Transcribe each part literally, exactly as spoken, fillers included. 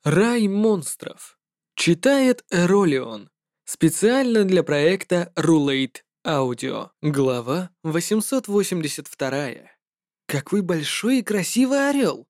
Рай монстров. Читает Эролион. Специально для проекта Рулейт Аудио. Глава восемьсот восемьдесят два. Какой большой и красивый орел!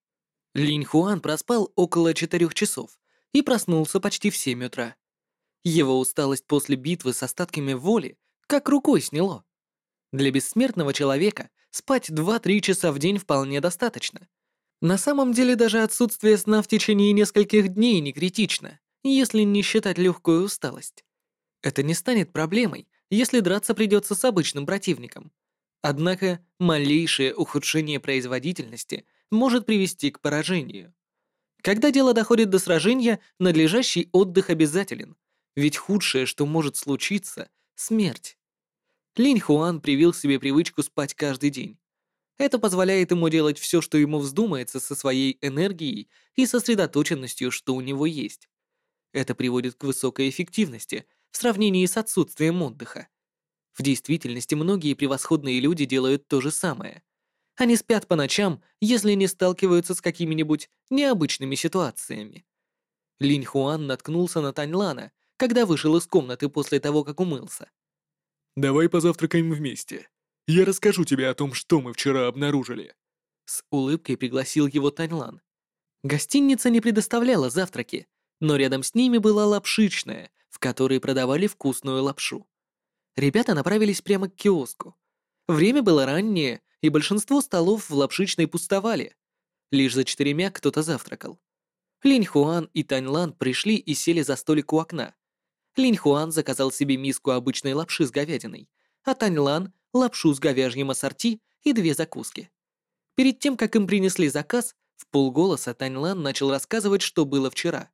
Линь Хуан проспал около четырех часов и проснулся почти в семь утра. Его усталость после битвы с остатками воли как рукой сняло. Для бессмертного человека спать два-три часа в день вполне достаточно. На самом деле даже отсутствие сна в течение нескольких дней не критично, если не считать легкую усталость. Это не станет проблемой, если драться придется с обычным противником. Однако малейшее ухудшение производительности может привести к поражению. Когда дело доходит до сражения, надлежащий отдых обязателен, ведь худшее, что может случиться — смерть. Линь Хуан привил себе привычку спать каждый день. Это позволяет ему делать все, что ему вздумается со своей энергией и сосредоточенностью, что у него есть. Это приводит к высокой эффективности в сравнении с отсутствием отдыха. В действительности многие превосходные люди делают то же самое. Они спят по ночам, если не сталкиваются с какими-нибудь необычными ситуациями. Линь Хуан наткнулся на Таньлана, когда вышел из комнаты после того, как умылся. «Давай позавтракаем вместе. Я расскажу тебе о том, что мы вчера обнаружили». С улыбкой пригласил его Таньлан. Гостиница не предоставляла завтраки, но рядом с ними была лапшичная, в которой продавали вкусную лапшу. Ребята направились прямо к киоску. Время было раннее, и большинство столов в лапшичной пустовали. Лишь за четырьмя кто-то завтракал. Линь Хуан и Таньлан пришли и сели за столик у окна. Линь Хуан заказал себе миску обычной лапши с говядиной, а Таньлан — лапшу с говяжьим ассорти и две закуски. Перед тем, как им принесли заказ, в полголоса Таньлан начал рассказывать, что было вчера.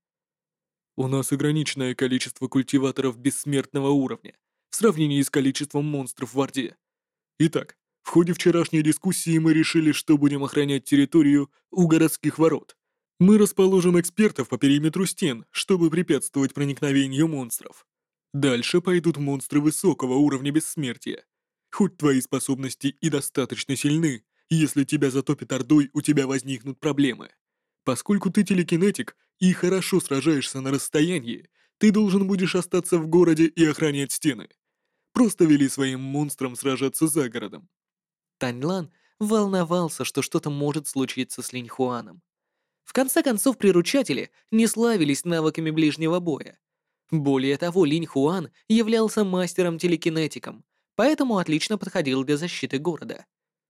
«У нас ограниченное количество культиваторов бессмертного уровня в сравнении с количеством монстров в Орде. Итак, в ходе вчерашней дискуссии мы решили, что будем охранять территорию у городских ворот. Мы расположим экспертов по периметру стен, чтобы препятствовать проникновению монстров. Дальше пойдут монстры высокого уровня бессмертия. Хоть твои способности и достаточно сильны, если тебя затопит Ордой, у тебя возникнут проблемы. Поскольку ты телекинетик и хорошо сражаешься на расстоянии, ты должен будешь остаться в городе и охранять стены. Просто вели своим монстрам сражаться за городом». Таньлан волновался, что что-то может случиться с Линьхуаном. В конце концов, приручатели не славились навыками ближнего боя. Более того, Линьхуан являлся мастером-телекинетиком, поэтому отлично подходил для защиты города.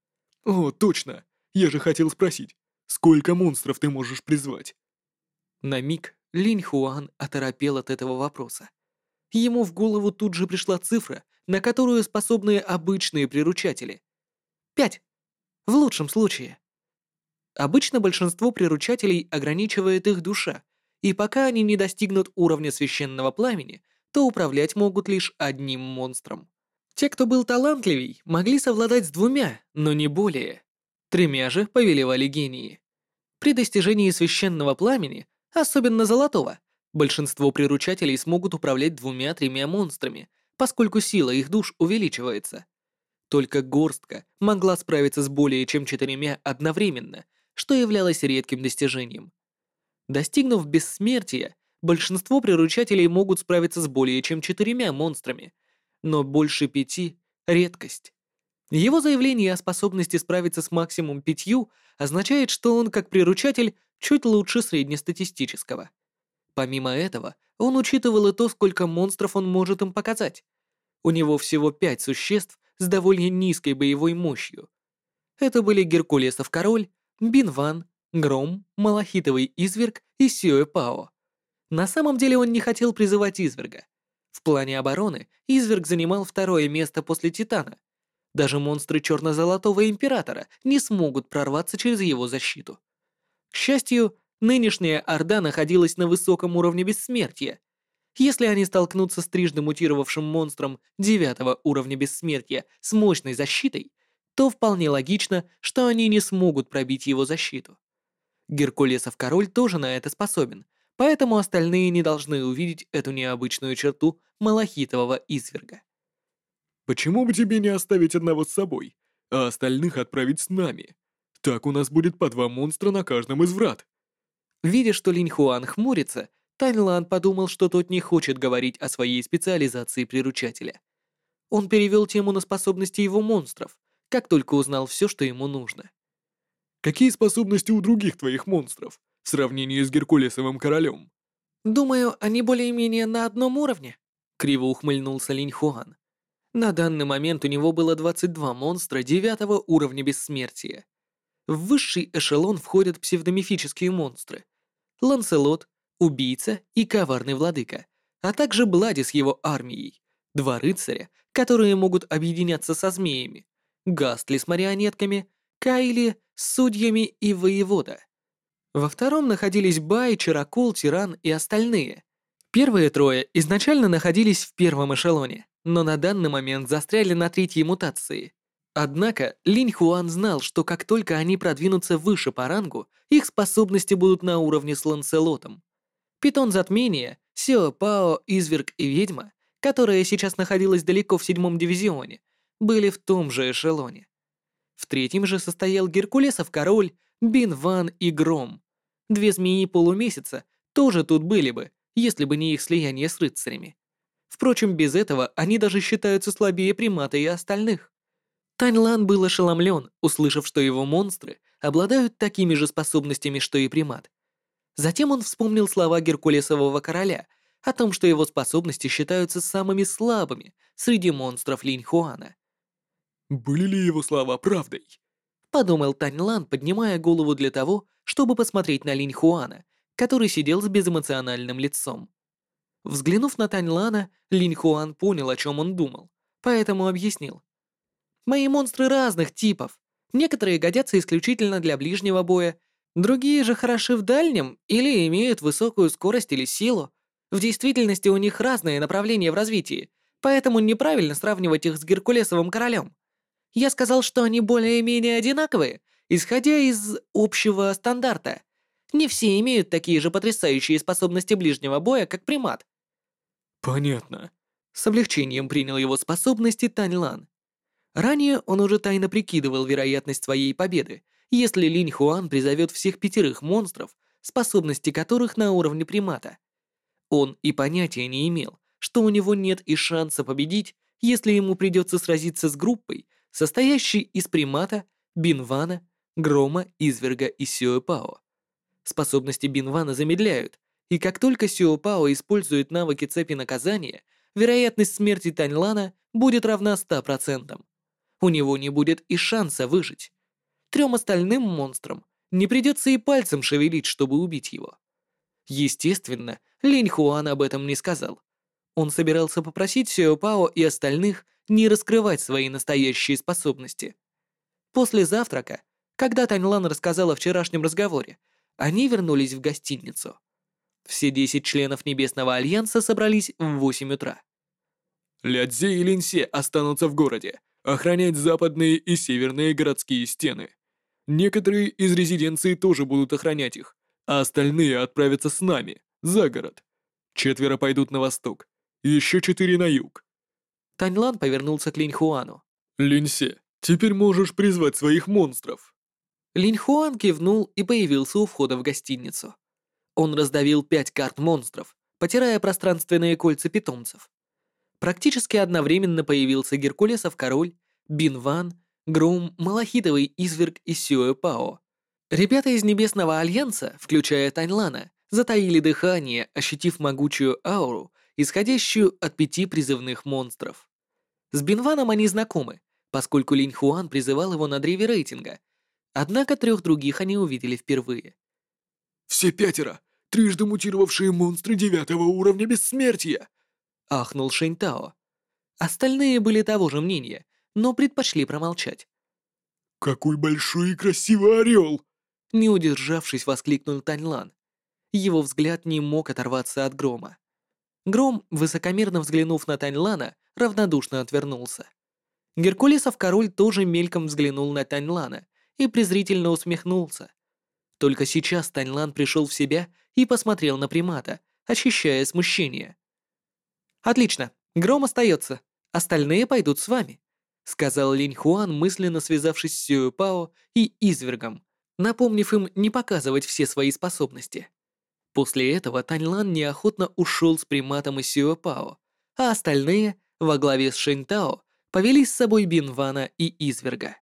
«О, точно! Я же хотел спросить, сколько монстров ты можешь призвать?» На миг Линьхуан оторопел от этого вопроса. Ему в голову тут же пришла цифра, на которую способны обычные приручатели. Пять. В лучшем случае. Обычно большинство приручателей ограничивает их душа, и пока они не достигнут уровня священного пламени, то управлять могут лишь одним монстром. Те, кто был талантливей, могли совладать с двумя, но не более. Тремя же повелевали гении. При достижении священного пламени, особенно золотого, большинство приручателей смогут управлять двумя-тремя монстрами, поскольку сила их душ увеличивается. Только горстка могла справиться с более чем четырьмя одновременно, что являлось редким достижением. Достигнув бессмертия, большинство приручателей могут справиться с более чем четырьмя монстрами, но больше пяти — редкость. Его заявление о способности справиться с максимум пятью означает, что он, как приручатель, чуть лучше среднестатистического. Помимо этого, он учитывал и то, сколько монстров он может им показать. У него всего пять существ с довольно низкой боевой мощью. Это были Геркулесов король, Бинван, Гром, Малахитовый изверг и Сюэ Пао. На самом деле он не хотел призывать изверга. В плане обороны изверг занимал второе место после Титана. Даже монстры Черно-Золотого Императора не смогут прорваться через его защиту. К счастью, нынешняя Орда находилась на высоком уровне бессмертия. Если они столкнутся с трижды мутировавшим монстром девятого уровня бессмертия с мощной защитой, то вполне логично, что они не смогут пробить его защиту. Геркулесов король тоже на это способен, поэтому остальные не должны увидеть эту необычную черту малахитового изверга. «Почему бы тебе не оставить одного с собой, а остальных отправить с нами? Так у нас будет по два монстра на каждом из врат». Видя, что Линь Хуан хмурится, Тань Лан подумал, что тот не хочет говорить о своей специализации приручателя. Он перевел тему на способности его монстров, как только узнал все, что ему нужно. Какие способности у других твоих монстров в сравнении с Геркулесовым королем? «Думаю, они более-менее на одном уровне», — криво ухмыльнулся Линь Хуан. На данный момент у него было двадцать два монстра девятого уровня бессмертия. В высший эшелон входят псевдомифические монстры. Ланселот, Убийца и Коварный Владыка, а также Блади с его армией, два рыцаря, которые могут объединяться со змеями, Гастли с марионетками, Кайли с судьями и воевода. Во втором находились Бай, Чаракул, Тиран и остальные. Первые трое изначально находились в первом эшелоне, но на данный момент застряли на третьей мутации. Однако Линь Хуан знал, что как только они продвинутся выше по рангу, их способности будут на уровне с Ланселотом. Питон Затмения, Сио Пао, Изверг и Ведьма, которая сейчас находилась далеко в седьмом дивизионе, были в том же эшелоне. В третьем же состоял Геркулесов Король, Бин Ван и Гром. Две змеи полумесяца тоже тут были бы, если бы не их слияние с рыцарями. Впрочем, без этого они даже считаются слабее примата и остальных. Тань Лан был ошеломлен, услышав, что его монстры обладают такими же способностями, что и примат. Затем он вспомнил слова Геркулесового короля о том, что его способности считаются самыми слабыми среди монстров Линь Хуана. Были ли его слова правдой? Подумал Тань Лан, поднимая голову для того, чтобы посмотреть на Линь Хуана, который сидел с безэмоциональным лицом. Взглянув на Тань Лана, Линь Хуан понял, о чем он думал, поэтому объяснил. «Мои монстры разных типов. Некоторые годятся исключительно для ближнего боя, другие же хороши в дальнем или имеют высокую скорость или силу. В действительности у них разные направления в развитии, поэтому неправильно сравнивать их с Геркулесовым королем. Я сказал, что они более-менее одинаковые, исходя из общего стандарта. Не все имеют такие же потрясающие способности ближнего боя, как примат». Понятно. С облегчением принял его способности Тань Лан. Ранее он уже тайно прикидывал вероятность своей победы, если Линь Хуан призовет всех пятерых монстров, способности которых на уровне примата. Он и понятия не имел, что у него нет и шанса победить, если ему придется сразиться с группой, состоящей из примата, Бинвана, Грома, Изверга и Сюэпао. Способности Бинвана замедляют, и как только Сюэпао использует навыки цепи наказания, вероятность смерти Таньлана будет равна ста процентам. У него не будет и шанса выжить. Трем остальным монстрам не придется и пальцем шевелить, чтобы убить его. Естественно, Линь Хуан об этом не сказал. Он собирался попросить Сюэ Пао и остальных не раскрывать свои настоящие способности. После завтрака, когда Тань Лан рассказал о вчерашнем разговоре, они вернулись в гостиницу. Все десять членов Небесного Альянса собрались в восемь утра. Лядзе и Линсе останутся в городе, охранять западные и северные городские стены. Некоторые из резиденции тоже будут охранять их, а остальные отправятся с нами, за город. Четверо пойдут на восток, еще четыре на юг. Тань Лан повернулся к Линь Хуану. Линсе, теперь можешь призвать своих монстров. Линь Хуан кивнул и появился у входа в гостиницу. Он раздавил пять карт монстров, потирая пространственные кольца питомцев. Практически одновременно появился Геркулесов король, Бин Ван, Гром, Малахитовый изверг и Сюэ Пао. Ребята из Небесного Альянса, включая Тань Лана, затаили дыхание, ощутив могучую ауру, исходящую от пяти призывных монстров. С Бинваном они знакомы, поскольку Линь Хуан призывал его на древе рейтинга, однако трех других они увидели впервые. «Все пятеро! Трижды мутировавшие монстры девятого уровня бессмертия!» — ахнул Шэнь Тао. Остальные были того же мнения, но предпочли промолчать. «Какой большой и красивый орел!» Не удержавшись, воскликнул Тань Лан. Его взгляд не мог оторваться от Грома. Гром, высокомерно взглянув на Тань Лана, равнодушно отвернулся. Геркулесов король тоже мельком взглянул на Тань Лана и презрительно усмехнулся. Только сейчас Тань Лан пришел в себя и посмотрел на примата, ощущая смущение. «Отлично, Гром остается, остальные пойдут с вами», сказал Линь Хуан, мысленно связавшись с Сюэ Пао и Извергом. напомнив им не показывать все свои способности. После этого Таньлан неохотно ушел с приматом из Сюэпао, а остальные, во главе с Шэньтао, повели с собой Бинвана и Изверга.